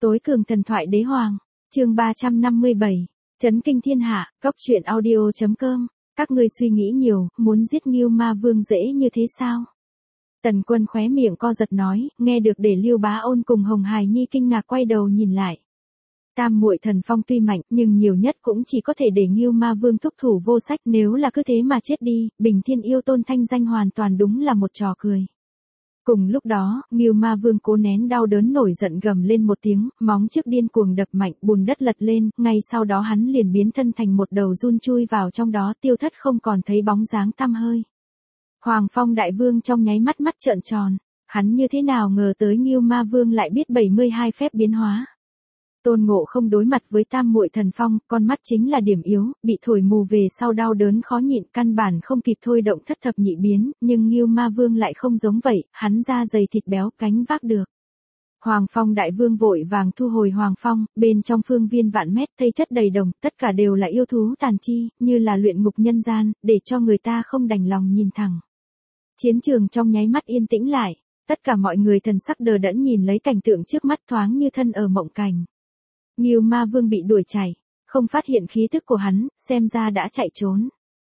Tối cường thần thoại đế hoàng, chương 357, chấn kinh thiên hạ, góc truyện audio.com, các ngươi suy nghĩ nhiều, muốn giết Ngưu Ma Vương dễ như thế sao? Tần Quân khóe miệng co giật nói, nghe được để Lưu Bá Ôn cùng Hồng Hài Nhi kinh ngạc quay đầu nhìn lại. Tam muội thần phong tuy mạnh, nhưng nhiều nhất cũng chỉ có thể để Ngưu Ma Vương thúc thủ vô sách, nếu là cứ thế mà chết đi, Bình Thiên Yêu Tôn thanh danh hoàn toàn đúng là một trò cười. Cùng lúc đó, Ngưu Ma Vương cố nén đau đớn nổi giận gầm lên một tiếng, móng trước điên cuồng đập mạnh, bùn đất lật lên, ngay sau đó hắn liền biến thân thành một đầu giun chui vào trong đó, tiêu thất không còn thấy bóng dáng tăm hơi. Hoàng Phong Đại Vương trong nháy mắt mắt trợn tròn, hắn như thế nào ngờ tới Ngưu Ma Vương lại biết 72 phép biến hóa. Tôn Ngộ Không đối mặt với tam muội thần phong, con mắt chính là điểm yếu, bị thổi mù về sau đau đớn khó nhịn, căn bản không kịp thôi động thất thập nhị biến, nhưng Ngưu Ma Vương lại không giống vậy, hắn da dày thịt béo, cánh vác được. Hoàng Phong Đại Vương vội vàng thu hồi Hoàng Phong, bên trong phương viên vạn mét thây chất đầy đồng, tất cả đều là yêu thú tàn chi, như là luyện ngục nhân gian, để cho người ta không đành lòng nhìn thẳng. Chiến trường trong nháy mắt yên tĩnh lại, tất cả mọi người thần sắc đờ đẫn nhìn lấy cảnh tượng trước mắt, thoáng như thân ở mộng cảnh. Ngưu Ma Vương bị đuổi chạy, không phát hiện khí tức của hắn, xem ra đã chạy trốn.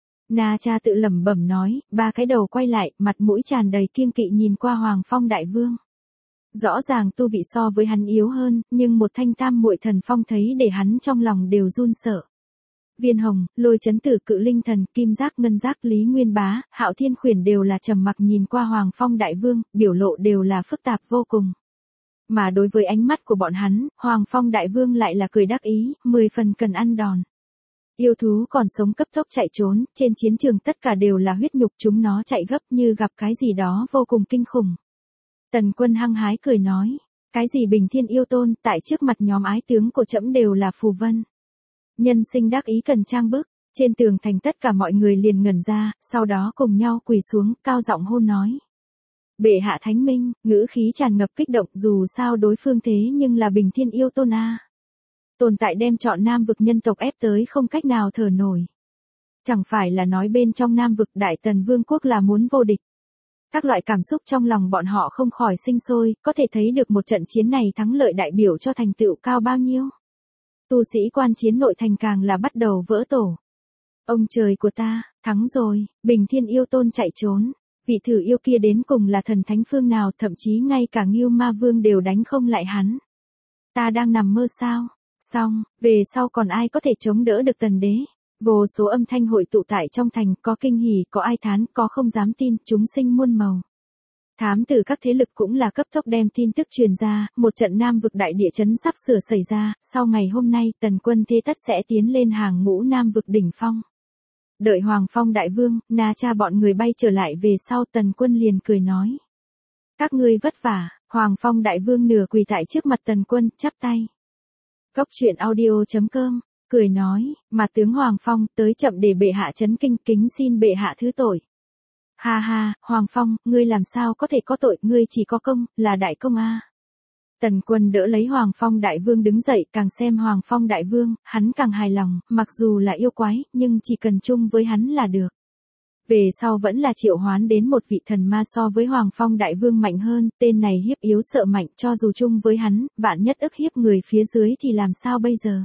Na Cha tự lẩm bẩm nói, ba cái đầu quay lại, mặt mũi tràn đầy kiêng kỵ nhìn qua Hoàng Phong Đại Vương. Rõ ràng tu vị so với hắn yếu hơn, nhưng một thanh tam muội thần phong thấy để hắn trong lòng đều run sợ. Viên Hồng, Lôi Chấn Tử, Cự Linh Thần, Kim Giác, Ngân Giác, Lý Nguyên Bá, Hạo Thiên Khuyển đều là trầm mặc nhìn qua Hoàng Phong Đại Vương, biểu lộ đều là phức tạp vô cùng. Mà đối với ánh mắt của bọn hắn, Hoàng Phong Đại Vương lại là cười đắc ý, 10 phần cần ăn đòn. Yêu thú còn sống cấp tốc chạy trốn, trên chiến trường tất cả đều là huyết nhục, chúng nó chạy gấp như gặp cái gì đó vô cùng kinh khủng. Tần Quân hăng hái cười nói, cái gì Bình Thiên Yêu Tôn, tại trước mặt nhóm ái tướng của trẫm đều là phù vân. Nhân sinh đắc ý cần trang bức, trên tường thành tất cả mọi người liền ngẩn ra, sau đó cùng nhau quỳ xuống, cao giọng hôn nói. Bệ hạ thánh minh, ngữ khí tràn ngập kích động, dù sao đối phương thế nhưng là Bình Thiên Yêu Tôn a. Tồn tại đem chọn Nam vực nhân tộc ép tới không cách nào thở nổi. Chẳng phải là nói bên trong Nam vực Đại Tần Vương quốc là muốn vô địch. Các loại cảm xúc trong lòng bọn họ không khỏi sinh sôi, có thể thấy được một trận chiến này thắng lợi đại biểu cho thành tựu cao bao nhiêu. Tu sĩ quan chiến nội thành càng là bắt đầu vỡ tổ. Ông trời của ta, thắng rồi, Bình Thiên Yêu Tôn chạy trốn. Vị thử yêu kia đến cùng là thần thánh phương nào, thậm chí ngay cả Ngưu Ma Vương đều đánh không lại hắn. Ta đang nằm mơ sao? Xong, về sau còn ai có thể chống đỡ được Tần Đế? Vô số âm thanh hội tụ tại trong thành, có kinh hỉ, có ai thán, có không dám tin, chúng sinh muôn màu. Thám tử các thế lực cũng là cấp tốc đem tin tức truyền ra, một trận Nam vực đại địa chấn sắp sửa xảy ra, sau ngày hôm nay Tần Quân thế tất sẽ tiến lên hàng ngũ Nam vực đỉnh phong. Đợi Hoàng Phong Đại Vương, Na Cha bọn người bay trở lại về sau, Tần Quân liền cười nói. Các ngươi vất vả. Hoàng Phong Đại Vương nửa quỳ tại trước mặt Tần Quân, chắp tay. Góc truyện audio.com, cười nói, mà tướng Hoàng Phong tới chậm để bệ hạ chấn kinh, kính xin bệ hạ thứ tội. Ha ha, Hoàng Phong, ngươi làm sao có thể có tội, ngươi chỉ có công, là đại công a. Tần Quân đỡ lấy Hoàng Phong Đại Vương đứng dậy, càng xem Hoàng Phong Đại Vương, hắn càng hài lòng, mặc dù là yêu quái, nhưng chỉ cần chung với hắn là được. Về sau vẫn là triệu hoán đến một vị thần ma so với Hoàng Phong Đại Vương mạnh hơn, tên này hiếp yếu sợ mạnh, cho dù chung với hắn, vạn nhất ức hiếp người phía dưới thì làm sao bây giờ?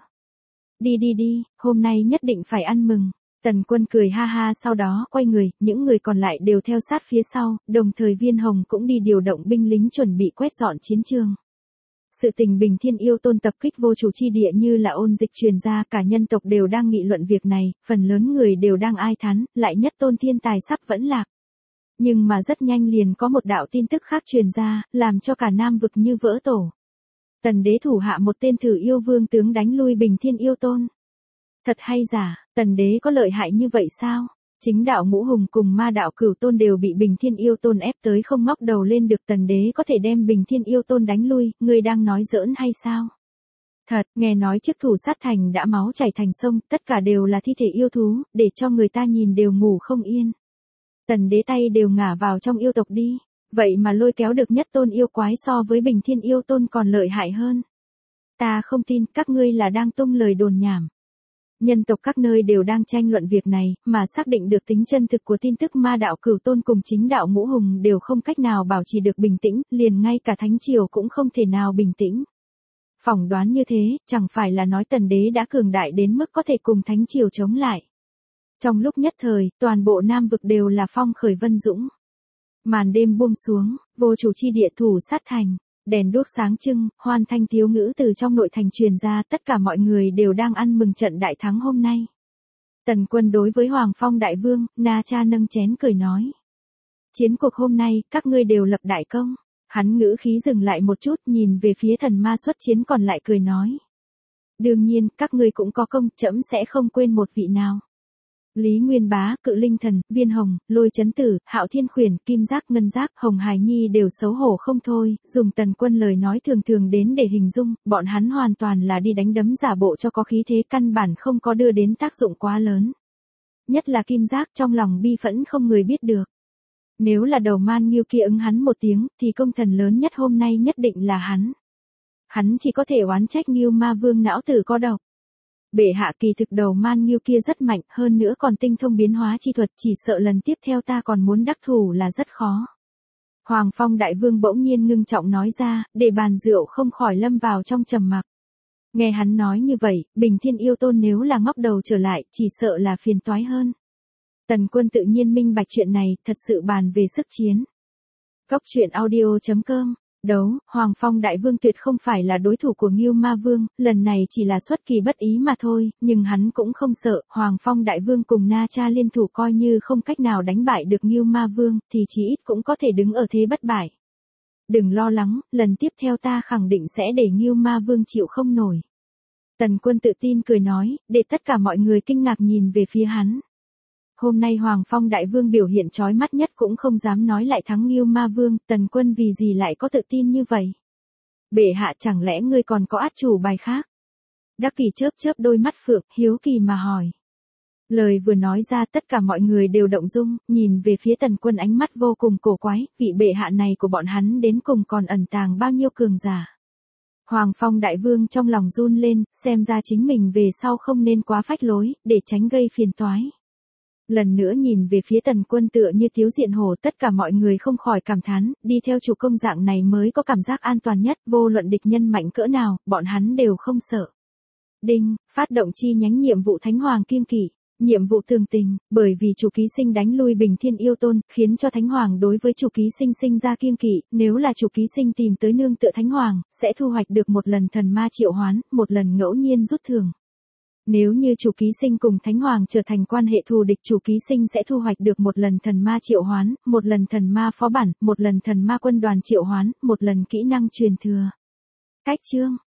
Đi đi đi, hôm nay nhất định phải ăn mừng. Tần Quân cười ha ha, sau đó quay người, những người còn lại đều theo sát phía sau, đồng thời Viên Hồng cũng đi điều động binh lính chuẩn bị quét dọn chiến trường. Sự tình Bình Thiên Yêu Tôn tập kích vô chủ chi địa như là ôn dịch truyền ra, cả nhân tộc đều đang nghị luận việc này, phần lớn người đều đang ai thán, lại nhất tôn thiên tài sắp vẫn lạc. Nhưng mà rất nhanh liền có một đạo tin tức khác truyền ra, làm cho cả Nam vực như vỡ tổ. Tần Đế thủ hạ một tên thử yêu vương tướng đánh lui Bình Thiên Yêu Tôn. Thật hay giả, Tần Đế có lợi hại như vậy sao? Chính đạo Ngũ Hùng cùng ma đạo Cửu Tôn đều bị Bình Thiên Yêu Tôn ép tới không ngóc đầu lên được, Tần Đế có thể đem Bình Thiên Yêu Tôn đánh lui, ngươi đang nói giỡn hay sao? Thật, nghe nói trước thủ sát thành đã máu chảy thành sông, tất cả đều là thi thể yêu thú, để cho người ta nhìn đều ngủ không yên. Tần Đế tay đều ngả vào trong yêu tộc đi, vậy mà lôi kéo được nhất tôn yêu quái so với Bình Thiên Yêu Tôn còn lợi hại hơn. Ta không tin, các ngươi là đang tung lời đồn nhảm. Nhân tộc các nơi đều đang tranh luận việc này, mà xác định được tính chân thực của tin tức ma đạo Cửu Tôn cùng chính đạo Ngũ Hùng đều không cách nào bảo trì được bình tĩnh, liền ngay cả Thánh Triều cũng không thể nào bình tĩnh. Phỏng đoán như thế, chẳng phải là nói Tần đế đã cường đại đến mức có thể cùng Thánh Triều chống lại. Trong lúc nhất thời, toàn bộ Nam vực đều là phong khởi vân dũng. Màn đêm buông xuống, vô chủ chi địa thủ sát thành, đèn đuốc sáng trưng, hoan thanh thiếu ngữ từ trong nội thành truyền ra, tất cả mọi người đều đang ăn mừng trận đại thắng hôm nay. Tần Quân đối với Hoàng Phong đại vương, Na Cha nâng chén cười nói. Chiến cuộc hôm nay, các ngươi đều lập đại công. Hắn ngữ khí dừng lại một chút, nhìn về phía thần ma xuất chiến còn lại cười nói. Đương nhiên, các ngươi cũng có công, trẫm sẽ không quên một vị nào. Lý Nguyên Bá, Cự Linh Thần, Viên Hồng, Lôi Chấn Tử, Hạo Thiên Khuyển, Kim Giác, Ngân Giác, Hồng Hải Nhi đều xấu hổ không thôi, dùng Tần Quân lời nói thường thường đến để hình dung, bọn hắn hoàn toàn là đi đánh đấm giả bộ cho có khí thế, căn bản không có đưa đến tác dụng quá lớn. Nhất là Kim Giác, trong lòng bi phẫn không người biết được. Nếu là đầu man nghiêu kia ứng hắn một tiếng, thì công thần lớn nhất hôm nay nhất định là hắn. Hắn chỉ có thể oán trách Nghiêu Ma Vương não tử có độc. Bệ hạ, kỳ thực đầu man nghiêu kia rất mạnh, hơn nữa còn tinh thông biến hóa chi thuật, chỉ sợ lần tiếp theo ta còn muốn đắc thủ là rất khó. Hoàng Phong đại vương bỗng nhiên ngưng trọng nói ra, để bàn rượu không khỏi lâm vào trong trầm mặc. Nghe hắn nói như vậy, Bình Thiên Yêu Tôn nếu là ngóc đầu trở lại, chỉ sợ là phiền toái hơn. Tần Quân tự nhiên minh bạch chuyện này, thật sự bàn về sức chiến. Cốc truyện audio.com Đấu, Hoàng Phong đại vương tuyệt không phải là đối thủ của Nghiêu Ma Vương, lần này chỉ là xuất kỳ bất ý mà thôi, nhưng hắn cũng không sợ, Hoàng Phong đại vương cùng Na Cha liên thủ coi như không cách nào đánh bại được Nghiêu Ma Vương, thì chí ít cũng có thể đứng ở thế bất bại. Đừng lo lắng, lần tiếp theo ta khẳng định sẽ để Nghiêu Ma Vương chịu không nổi. Tần Quân tự tin cười nói, để tất cả mọi người kinh ngạc nhìn về phía hắn. Hôm nay Hoàng Phong đại vương biểu hiện chói mắt nhất cũng không dám nói lại thắng Nghiêu Ma Vương, Tần Quân vì gì lại có tự tin như vậy? Bệ hạ, chẳng lẽ ngươi còn có át chủ bài khác? Đắc Kỷ chớp chớp đôi mắt phượng, hiếu kỳ mà hỏi. Lời vừa nói ra tất cả mọi người đều động dung, nhìn về phía Tần Quân ánh mắt vô cùng cổ quái, vị bệ hạ này của bọn hắn đến cùng còn ẩn tàng bao nhiêu cường giả. Hoàng Phong đại vương trong lòng run lên, xem ra chính mình về sau không nên quá phách lối, để tránh gây phiền toái. Lần nữa nhìn về phía Tần Quân tựa như thiếu diện hổ, tất cả mọi người không khỏi cảm thán, đi theo chủ công dạng này mới có cảm giác an toàn nhất, vô luận địch nhân mạnh cỡ nào, bọn hắn đều không sợ. Đinh, phát động chi nhánh nhiệm vụ Thánh Hoàng Kiêng Kỵ. Nhiệm vụ thường tình, bởi vì chủ ký sinh đánh lui Bình Thiên Yêu Tôn, khiến cho Thánh Hoàng đối với chủ ký sinh sinh ra kiêng kỵ, nếu là chủ ký sinh tìm tới nương tựa Thánh Hoàng, sẽ thu hoạch được một lần thần ma triệu hoán, một lần ngẫu nhiên rút thưởng. Nếu như chủ ký sinh cùng Thánh Hoàng trở thành quan hệ thù địch, chủ ký sinh sẽ thu hoạch được một lần thần ma triệu hoán, một lần thần ma phó bản, một lần thần ma quân đoàn triệu hoán, một lần kỹ năng truyền thừa. Cách chương